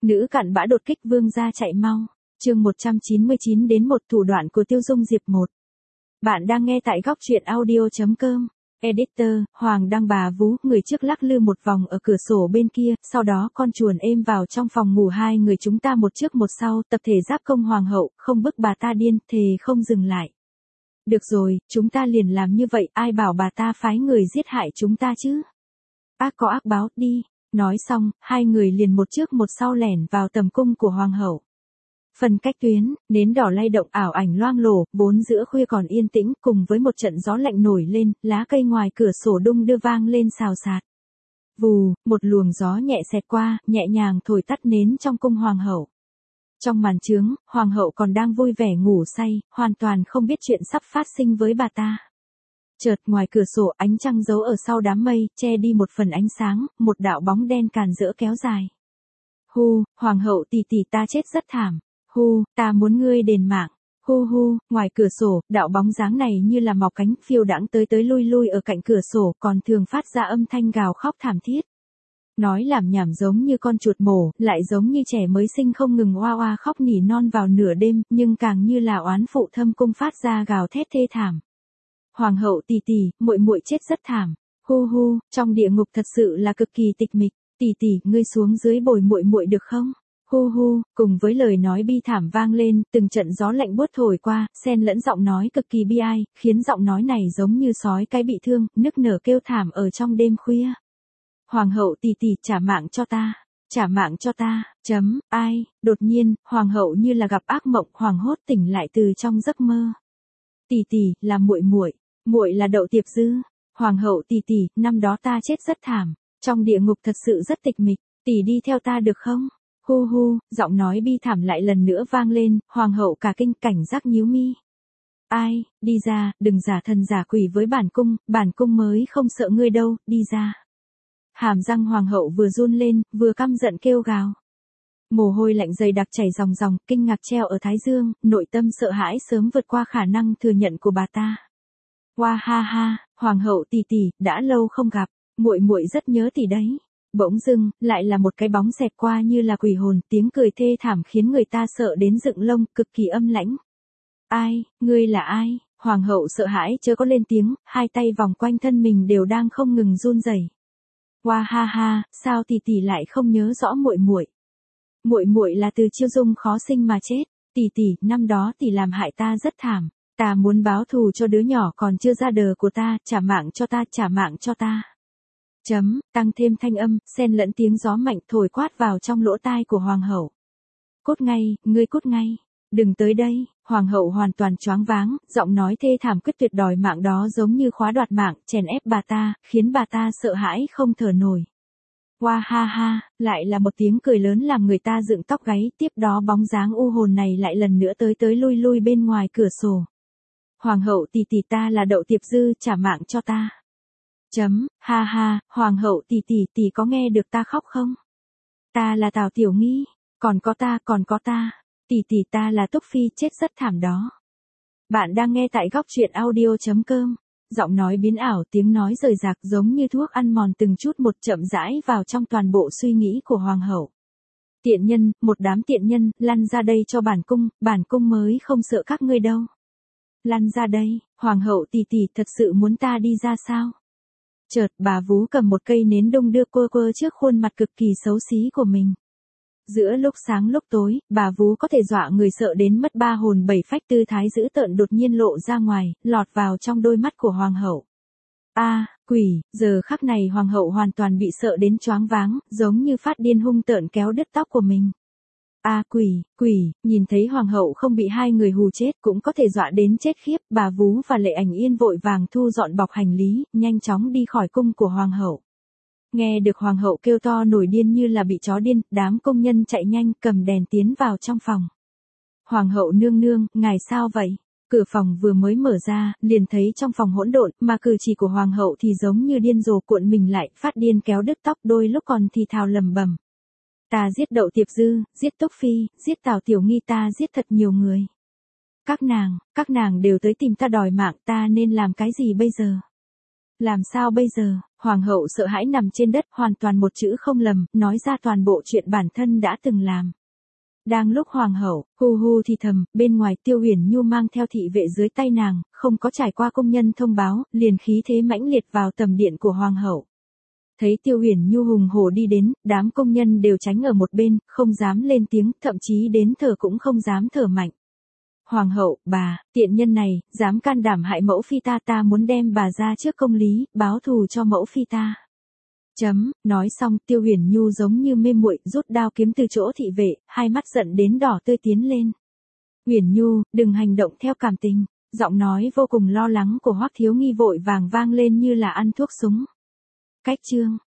Nữ cặn bã đột kích vương gia chạy mau. Chương 199 đến một thủ đoạn của Tiêu Dung Diệp 1. Bạn đang nghe tại góc truyện audio.com. Editor, Hoàng đăng bà vú, người trước lắc lư một vòng ở cửa sổ bên kia, sau đó con chuồn êm vào trong phòng ngủ hai người chúng ta một trước một sau, tập thể giáp công hoàng hậu, không bức bà ta điên, thề không dừng lại. Được rồi, chúng ta liền làm như vậy, ai bảo bà ta phái người giết hại chúng ta chứ? Ác có ác báo, đi. Nói xong, hai người liền một trước một sau lẻn vào tầm cung của hoàng hậu. Phần cách tuyến, nến đỏ lay động ảo ảnh loang lổ, bốn giữa khuya còn yên tĩnh, cùng với một trận gió lạnh nổi lên, lá cây ngoài cửa sổ đung đưa vang lên xào xạc. Vù, một luồng gió nhẹ xẹt qua, nhẹ nhàng thổi tắt nến trong cung hoàng hậu. Trong màn trướng, hoàng hậu còn đang vui vẻ ngủ say, hoàn toàn không biết chuyện sắp phát sinh với bà ta. Chợt ngoài cửa sổ ánh trăng giấu ở sau đám mây, che đi một phần ánh sáng, một đạo bóng đen càn rỡ kéo dài. Hu, hoàng hậu tỷ tỷ ta chết rất thảm. Hu, ta muốn ngươi đền mạng. Hu hu, ngoài cửa sổ, đạo bóng dáng này như là mọc cánh phiêu đãng tới lui lui ở cạnh cửa sổ, còn thường phát ra âm thanh gào khóc thảm thiết. Nói làm nhảm giống như con chuột mổ, lại giống như trẻ mới sinh không ngừng oa oa khóc nỉ non vào nửa đêm, nhưng càng như là oán phụ thâm cung phát ra gào thét thê thảm. Hoàng hậu tỷ tỷ, muội muội chết rất thảm. Hu hu, trong địa ngục thật sự là cực kỳ tịch mịch, tỷ tỷ, ngươi xuống dưới bồi muội muội được không? Hu hu, cùng với lời nói bi thảm vang lên, từng trận gió lạnh buốt thổi qua, xen lẫn giọng nói cực kỳ bi ai, khiến giọng nói này giống như sói cái bị thương, nức nở kêu thảm ở trong đêm khuya. Hoàng hậu tỷ tỷ, trả mạng cho ta, trả mạng cho ta, ai, đột nhiên, hoàng hậu như là gặp ác mộng, hoảng hốt tỉnh lại từ trong giấc mơ. Tỷ tỷ, là muội muội là Đậu Tiệp Dư. Hoàng hậu tỷ tỷ, năm đó ta chết rất thảm, trong địa ngục thật sự rất tịch mịch, tỷ đi theo ta được không? Hu hu, giọng nói bi thảm lại lần nữa vang lên, hoàng hậu cả kinh cảnh giác nhíu mi. Ai, đi ra, đừng giả thần giả quỷ với bản cung mới không sợ ngươi đâu, đi ra. Hàm răng hoàng hậu vừa run lên, vừa căm giận kêu gào. Mồ hôi lạnh dày đặc chảy ròng ròng, kinh ngạc treo ở thái dương, nội tâm sợ hãi sớm vượt qua khả năng thừa nhận của bà ta. Hoa ha ha, hoàng hậu tỷ tỷ, đã lâu không gặp, muội muội rất nhớ tỷ đấy. Bỗng dưng, lại là một cái bóng xẹt qua như là quỷ hồn, tiếng cười thê thảm khiến người ta sợ đến dựng lông, cực kỳ âm lãnh. Ai, ngươi là ai? Hoàng hậu sợ hãi chớ có lên tiếng, hai tay vòng quanh thân mình đều đang không ngừng run rẩy. Hoa ha ha, sao tỷ tỷ lại không nhớ rõ muội muội? Muội muội là từ Chiêu Dung khó sinh mà chết, tỷ tỷ, năm đó tỷ làm hại ta rất thảm, ta muốn báo thù cho đứa nhỏ còn chưa ra đời của ta, trả mạng cho ta, trả mạng cho ta. Tăng thêm thanh âm, xen lẫn tiếng gió mạnh thổi quát vào trong lỗ tai của hoàng hậu. Cút ngay, ngươi cút ngay, đừng tới đây. Hoàng hậu hoàn toàn choáng váng, giọng nói thê thảm quyết tuyệt đòi mạng đó giống như khóa đoạt mạng, chèn ép bà ta, khiến bà ta sợ hãi không thở nổi. Hoa ha ha, lại là một tiếng cười lớn làm người ta dựng tóc gáy, tiếp đó bóng dáng u hồn này lại lần nữa tới lui bên ngoài cửa sổ. Hoàng hậu tỷ tỷ, ta là Đậu Tiệp Dư, trả mạng cho ta. Ha ha, hoàng hậu tỷ tỷ có nghe được ta khóc không? Ta là Tào Tiểu Nghi, còn có ta, tỷ ta là Túc Phi, chết rất thảm đó. Bạn đang nghe tại góc truyện audio.com. Giọng nói biến ảo, tiếng nói rời rạc giống như thuốc ăn mòn từng chút một chậm rãi vào trong toàn bộ suy nghĩ của hoàng hậu. Tiện nhân, một đám tiện nhân, lăn ra đây cho bản cung mới không sợ các ngươi đâu. Lăn ra đây, hoàng hậu tỷ tỷ, thật sự muốn ta đi ra sao? Chợt bà vú cầm một cây nến đung đưa quơ trước khuôn mặt cực kỳ xấu xí của mình. Giữa lúc sáng lúc tối, bà vú có thể dọa người sợ đến mất ba hồn bảy phách, tư thái dữ tợn đột nhiên lộ ra ngoài, lọt vào trong đôi mắt của hoàng hậu. Quỷ, giờ khắc này hoàng hậu hoàn toàn bị sợ đến choáng váng, giống như phát điên hung tợn kéo đứt tóc của mình. Quỷ, nhìn thấy hoàng hậu không bị hai người hù chết cũng có thể dọa đến chết khiếp, bà vú và Lệ Ảnh Yên vội vàng thu dọn bọc hành lý, nhanh chóng đi khỏi cung của hoàng hậu. Nghe được hoàng hậu kêu to nổi điên như là bị chó điên, đám công nhân chạy nhanh cầm đèn tiến vào trong phòng. Hoàng hậu nương nương, ngài sao vậy? Cửa phòng vừa mới mở ra, liền thấy trong phòng hỗn độn, mà cử chỉ của hoàng hậu thì giống như điên rồ cuộn mình lại, phát điên kéo đứt tóc, đôi lúc còn thì thào lẩm bẩm. Ta giết Đậu Tiệp Dư, giết Túc Phi, giết Tào Tiểu Nghi, ta giết thật nhiều người. Các nàng đều tới tìm ta đòi mạng, ta nên làm cái gì bây giờ? Làm sao bây giờ? Hoàng hậu sợ hãi nằm trên đất, hoàn toàn một chữ không lầm, nói ra toàn bộ chuyện bản thân đã từng làm. Đang lúc hoàng hậu, hu hu thì thầm, bên ngoài Tiêu Huyền Nhu mang theo thị vệ dưới tay nàng, không có trải qua công nhân thông báo, liền khí thế mãnh liệt vào tầm điện của hoàng hậu. Thấy Tiêu Huyền Nhu hùng hổ đi đến, đám công nhân đều tránh ở một bên, không dám lên tiếng, thậm chí đến thở cũng không dám thở mạnh. Hoàng hậu, bà, tiện nhân này, dám can đảm hại mẫu phi ta, ta muốn đem bà ra trước công lý, báo thù cho mẫu phi ta. Nói xong Tiêu Huyền Nhu giống như mê muội rút đao kiếm từ chỗ thị vệ, hai mắt giận đến đỏ tươi tiến lên. Huyền Nhu, đừng hành động theo cảm tình. Giọng nói vô cùng lo lắng của Hoắc Thiếu Nghi vội vàng vang lên như là ăn thuốc súng. Cách chương